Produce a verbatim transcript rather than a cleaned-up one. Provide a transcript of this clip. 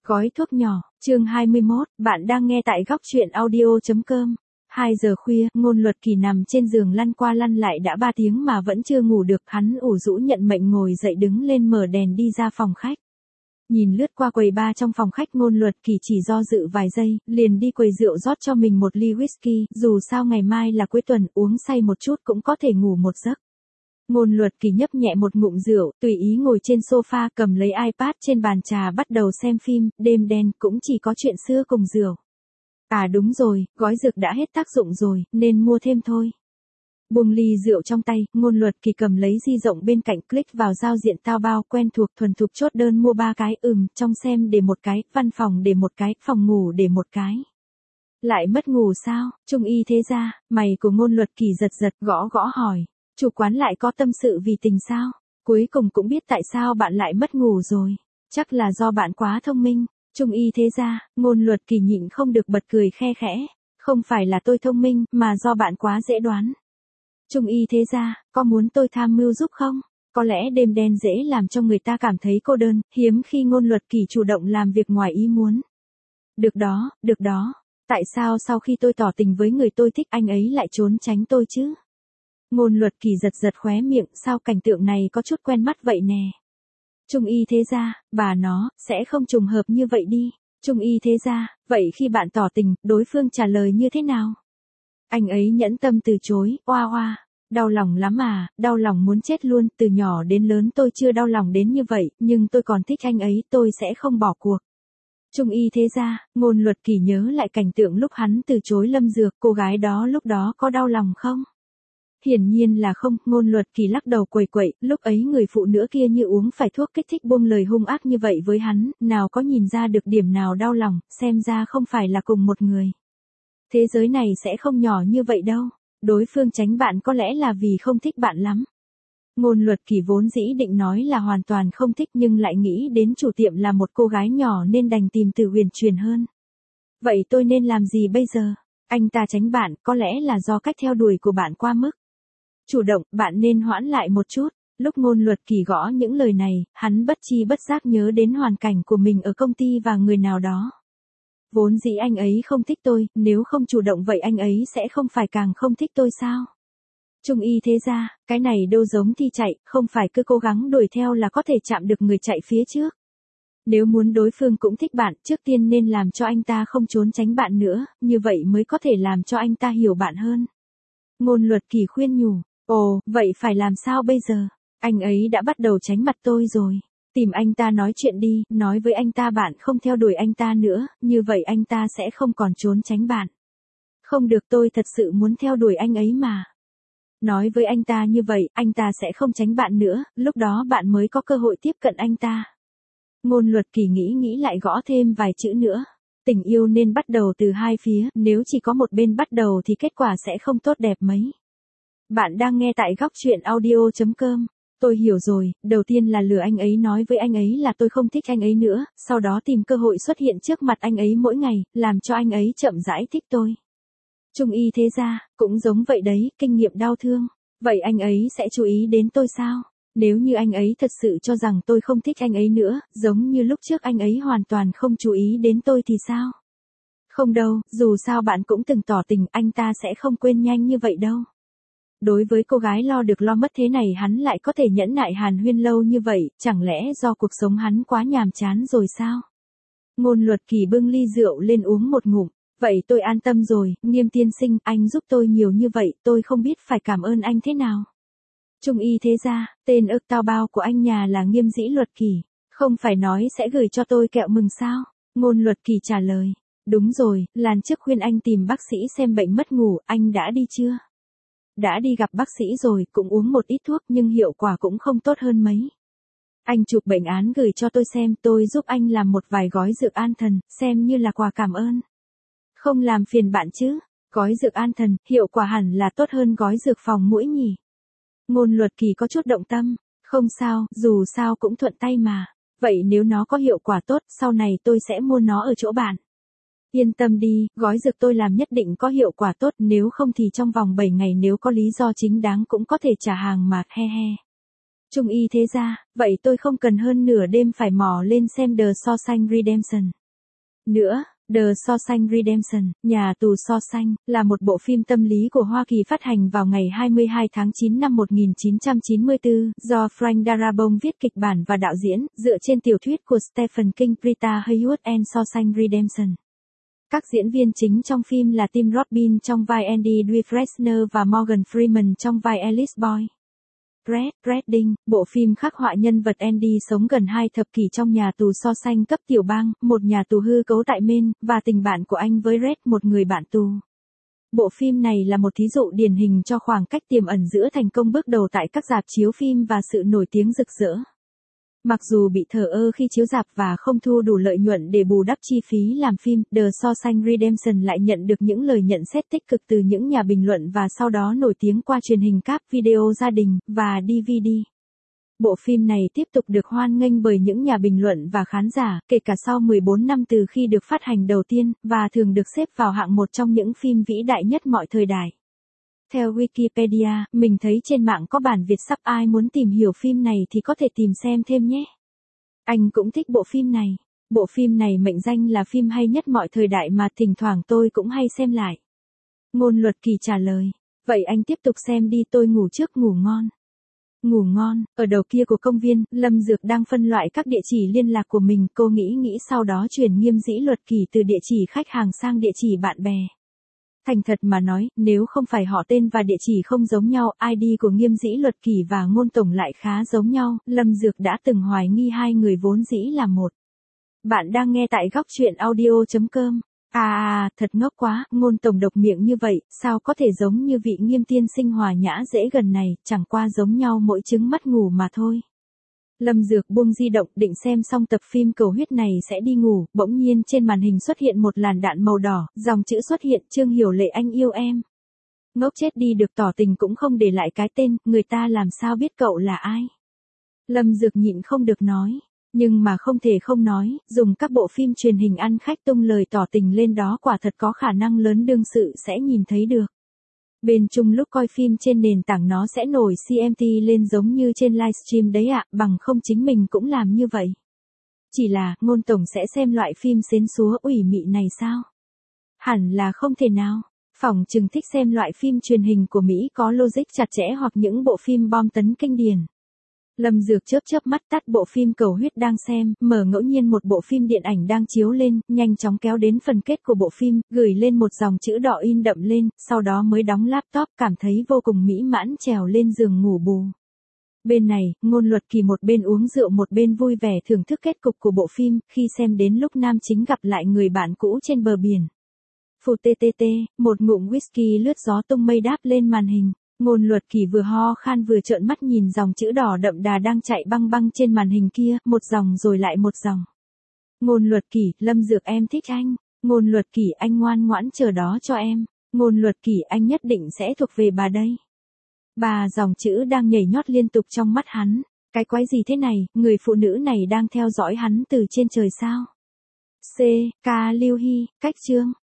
Gói thuốc nhỏ, chương hai mươi mốt, bạn đang nghe tại góc truyện audio.com. hai giờ khuya, Ngôn Luật Kỳ nằm trên giường lăn qua lăn lại đã ba tiếng mà vẫn chưa ngủ được, hắn ủ rũ nhận mệnh ngồi dậy đứng lên mở đèn đi ra phòng khách. Nhìn lướt qua quầy bar trong phòng khách, Ngôn Luật Kỳ chỉ do dự vài giây, liền đi quầy rượu rót cho mình một ly whisky, dù sao ngày mai là cuối tuần, uống say một chút cũng có thể ngủ một giấc. Ngôn Luật Kỳ nhấp nhẹ một ngụm rượu, tùy ý ngồi trên sofa, cầm lấy iPad trên bàn trà bắt đầu xem phim, đêm đen cũng chỉ có chuyện xưa cùng rượu. À đúng rồi, gói dược đã hết tác dụng rồi, nên mua thêm thôi. Buông ly rượu trong tay, Ngôn Luật Kỳ cầm lấy di động bên cạnh, click vào giao diện tao bao quen thuộc, thuần thục chốt đơn mua ba cái, ừm, trong xem để một cái, văn phòng để một cái, phòng ngủ để một cái. Lại mất ngủ sao? Trung y thế gia, mày của Ngôn Luật Kỳ giật giật, gõ gõ hỏi. Chủ quán lại có tâm sự vì tình sao? Cuối cùng cũng biết tại sao bạn lại mất ngủ rồi. Chắc là do bạn quá thông minh. Trung y thế gia, Ngôn Luật Kỳ nhịn không được bật cười khe khẽ. Không phải là tôi thông minh, mà do bạn quá dễ đoán. Trung y thế gia, có muốn tôi tham mưu giúp không? Có lẽ đêm đen dễ làm cho người ta cảm thấy cô đơn, hiếm khi Ngôn Luật Kỳ chủ động làm việc ngoài ý muốn. Được đó, được đó. Tại sao sau khi tôi tỏ tình với người tôi thích anh ấy lại trốn tránh tôi chứ? Ngôn Luật Kỳ giật giật khóe miệng, sao cảnh tượng này có chút quen mắt vậy nè. Trung y thế gia, bà nó, sẽ không trùng hợp như vậy đi. Trung y thế gia, vậy khi bạn tỏ tình, đối phương trả lời như thế nào? Anh ấy nhẫn tâm từ chối, oa oa. Đau lòng lắm à, đau lòng muốn chết luôn, từ nhỏ đến lớn tôi chưa đau lòng đến như vậy, nhưng tôi còn thích anh ấy, tôi sẽ không bỏ cuộc. Trung y thế gia, Ngôn Luật Kỳ nhớ lại cảnh tượng lúc hắn từ chối Lâm Dược, cô gái đó lúc đó có đau lòng không? Hiển nhiên là không, Ngôn Luật Kỳ lắc đầu quẩy quậy, lúc ấy người phụ nữ kia như uống phải thuốc kích thích buông lời hung ác như vậy với hắn, nào có nhìn ra được điểm nào đau lòng, xem ra không phải là cùng một người. Thế giới này sẽ không nhỏ như vậy đâu, đối phương tránh bạn có lẽ là vì không thích bạn lắm. Ngôn Luật Kỳ vốn dĩ định nói là hoàn toàn không thích nhưng lại nghĩ đến chủ tiệm là một cô gái nhỏ nên đành tìm từ huyền truyền hơn. Vậy tôi nên làm gì bây giờ? Anh ta tránh bạn, có lẽ là do cách theo đuổi của bạn quá mức. Chủ động, bạn nên hoãn lại một chút. Lúc Ngôn Luật Kỳ gõ những lời này, hắn bất chi bất giác nhớ đến hoàn cảnh của mình ở công ty và người nào đó. Vốn dĩ anh ấy không thích tôi, nếu không chủ động vậy anh ấy sẽ không phải càng không thích tôi sao? Trung y thế gia, cái này đâu giống thi chạy, không phải cứ cố gắng đuổi theo là có thể chạm được người chạy phía trước. Nếu muốn đối phương cũng thích bạn, trước tiên nên làm cho anh ta không trốn tránh bạn nữa, như vậy mới có thể làm cho anh ta hiểu bạn hơn. Ngôn Luật Kỳ khuyên nhủ, ồ, vậy phải làm sao bây giờ? Anh ấy đã bắt đầu tránh mặt tôi rồi. Tìm anh ta nói chuyện đi, nói với anh ta bạn không theo đuổi anh ta nữa, như vậy anh ta sẽ không còn trốn tránh bạn. Không được, tôi thật sự muốn theo đuổi anh ấy mà. Nói với anh ta như vậy, anh ta sẽ không tránh bạn nữa, lúc đó bạn mới có cơ hội tiếp cận anh ta. Ngôn Luật Kỳ nghĩ nghĩ lại gõ thêm vài chữ nữa. Tình yêu nên bắt đầu từ hai phía, nếu chỉ có một bên bắt đầu thì kết quả sẽ không tốt đẹp mấy. Bạn đang nghe tại góc truyện audio.com. Tôi hiểu rồi, đầu tiên là lừa anh ấy nói với anh ấy là tôi không thích anh ấy nữa, sau đó tìm cơ hội xuất hiện trước mặt anh ấy mỗi ngày, làm cho anh ấy chậm rãi thích tôi. Trung y thế gia, cũng giống vậy đấy, kinh nghiệm đau thương. Vậy anh ấy sẽ chú ý đến tôi sao? Nếu như anh ấy thật sự cho rằng tôi không thích anh ấy nữa, giống như lúc trước anh ấy hoàn toàn không chú ý đến tôi thì sao? Không đâu, dù sao bạn cũng từng tỏ tình, anh ta sẽ không quên nhanh như vậy đâu. Đối với cô gái lo được lo mất thế này hắn lại có thể nhẫn nại hàn huyên lâu như vậy, chẳng lẽ do cuộc sống hắn quá nhàm chán rồi sao? Ngôn Luật Kỳ bưng ly rượu lên uống một ngụm. Vậy tôi an tâm rồi, Nghiêm tiên sinh, anh giúp tôi nhiều như vậy, tôi không biết phải cảm ơn anh thế nào. Trung y thế gia, tên ức tao bao của anh nhà là Nghiêm Dĩ Luật Kỳ, không phải nói sẽ gửi cho tôi kẹo mừng sao? Ngôn Luật Kỳ trả lời, đúng rồi, lần trước khuyên anh tìm bác sĩ xem bệnh mất ngủ, anh đã đi chưa? Đã đi gặp bác sĩ rồi, cũng uống một ít thuốc nhưng hiệu quả cũng không tốt hơn mấy. Anh chụp bệnh án gửi cho tôi xem, tôi giúp anh làm một vài gói dược an thần, xem như là quà cảm ơn. Không làm phiền bạn chứ, gói dược an thần, hiệu quả hẳn là tốt hơn gói dược phòng mũi nhỉ. Ngôn Luật Kỳ có chút động tâm, không sao, dù sao cũng thuận tay mà. Vậy nếu nó có hiệu quả tốt, sau này tôi sẽ mua nó ở chỗ bạn. Yên tâm đi, gói dược tôi làm nhất định có hiệu quả tốt, nếu không thì trong vòng bảy ngày nếu có lý do chính đáng cũng có thể trả hàng mà, he he. Trung y thế ra, vậy tôi không cần hơn nửa đêm phải mò lên xem The Shawshank Redemption nữa. The Shawshank Redemption, Nhà tù Shawshank, là một bộ phim tâm lý của Hoa Kỳ phát hành vào ngày hai mươi hai tháng chín năm một nghìn chín trăm chín mươi tư, do Frank Darabont viết kịch bản và đạo diễn, dựa trên tiểu thuyết của Stephen King. Rita Hayworth and Shawshank Redemption. Các diễn viên chính trong phim là Tim Robbins trong vai Andy Dufresne và Morgan Freeman trong vai Alice Boy. Red Redding, bộ phim khắc họa nhân vật Andy sống gần hai thập kỷ trong nhà tù Shawshank cấp tiểu bang, một nhà tù hư cấu tại Maine, và tình bạn của anh với Red, một người bạn tù. Bộ phim này là một thí dụ điển hình cho khoảng cách tiềm ẩn giữa thành công bước đầu tại các rạp chiếu phim và sự nổi tiếng rực rỡ. Mặc dù bị thờ ơ khi chiếu rạp và không thu đủ lợi nhuận để bù đắp chi phí làm phim, The Shawshank Redemption lại nhận được những lời nhận xét tích cực từ những nhà bình luận và sau đó nổi tiếng qua truyền hình cáp, video gia đình, và đê vê đê. Bộ phim này tiếp tục được hoan nghênh bởi những nhà bình luận và khán giả, kể cả sau mười bốn năm từ khi được phát hành đầu tiên, và thường được xếp vào hạng một trong những phim vĩ đại nhất mọi thời đại. Theo Wikipedia, mình thấy trên mạng có bản Việt sắp, ai muốn tìm hiểu phim này thì có thể tìm xem thêm nhé. Anh cũng thích bộ phim này. Bộ phim này mệnh danh là phim hay nhất mọi thời đại mà thỉnh thoảng tôi cũng hay xem lại. Ngôn Luật Kỳ trả lời. Vậy anh tiếp tục xem đi, tôi ngủ trước, ngủ ngon. Ngủ ngon. Ở đầu kia của công viên, Lâm Dược đang phân loại các địa chỉ liên lạc của mình. Cô nghĩ nghĩ sau đó chuyển Nghiêm Dĩ Luật Kỳ từ địa chỉ khách hàng sang địa chỉ bạn bè. Thành thật mà nói, nếu không phải họ tên và địa chỉ không giống nhau, i đê của Nghiêm Dĩ Luật Kỳ và Ngôn Tổng lại khá giống nhau, Lâm Dược đã từng hoài nghi hai người vốn dĩ là một. Bạn đang nghe tại góc truyện audio chấm com. À, à, thật ngốc quá, Ngôn Tổng độc miệng như vậy, sao có thể giống như vị Nghiêm tiên sinh hòa nhã dễ gần này, chẳng qua giống nhau mỗi trứng mắt ngủ mà thôi. Lâm Dược buông di động định xem xong tập phim cầu huyết này sẽ đi ngủ, bỗng nhiên trên màn hình xuất hiện một làn đạn màu đỏ, dòng chữ xuất hiện, Trương Hiểu Lệ anh yêu em. Ngốc chết đi được, tỏ tình cũng không để lại cái tên, người ta làm sao biết cậu là ai. Lâm Dược nhịn không được nói, nhưng mà không thể không nói, dùng các bộ phim truyền hình ăn khách tung lời tỏ tình lên đó quả thật có khả năng lớn đương sự sẽ nhìn thấy được. Bên chung lúc coi phim trên nền tảng nó sẽ nổi xê em tê lên giống như trên livestream đấy ạ, bằng không chính mình cũng làm như vậy. Chỉ là, Ngôn Tổng sẽ xem loại phim xến xúa ủy mị này sao? Hẳn là không thể nào. Phỏng chừng thích xem loại phim truyền hình của Mỹ có logic chặt chẽ hoặc những bộ phim bom tấn kinh điển. Lâm Dược chớp chớp mắt tắt bộ phim cầu huyết đang xem, mở ngẫu nhiên một bộ phim điện ảnh đang chiếu lên, nhanh chóng kéo đến phần kết của bộ phim, gửi lên một dòng chữ đỏ in đậm lên, sau đó mới đóng laptop, cảm thấy vô cùng mỹ mãn, trèo lên giường ngủ bù. Bên này, Ngôn Luật Kỳ một bên uống rượu một bên vui vẻ thưởng thức kết cục của bộ phim, khi xem đến lúc nam chính gặp lại người bạn cũ trên bờ biển. Phù tê tê tê, một ngụm whisky lướt gió tung mây đáp lên màn hình. Ngôn Luật Kỳ vừa ho khan vừa trợn mắt nhìn dòng chữ đỏ đậm đà đang chạy băng băng trên màn hình kia, một dòng rồi lại một dòng. Ngôn Luật Kỳ, Lâm Dược em thích anh. Ngôn Luật Kỳ, anh ngoan ngoãn chờ đó cho em. Ngôn Luật Kỳ, anh nhất định sẽ thuộc về bà đây. Bà dòng chữ đang nhảy nhót liên tục trong mắt hắn. Cái quái gì thế này, người phụ nữ này đang theo dõi hắn từ trên trời sao? C. K. Lưu Hy, cách chương.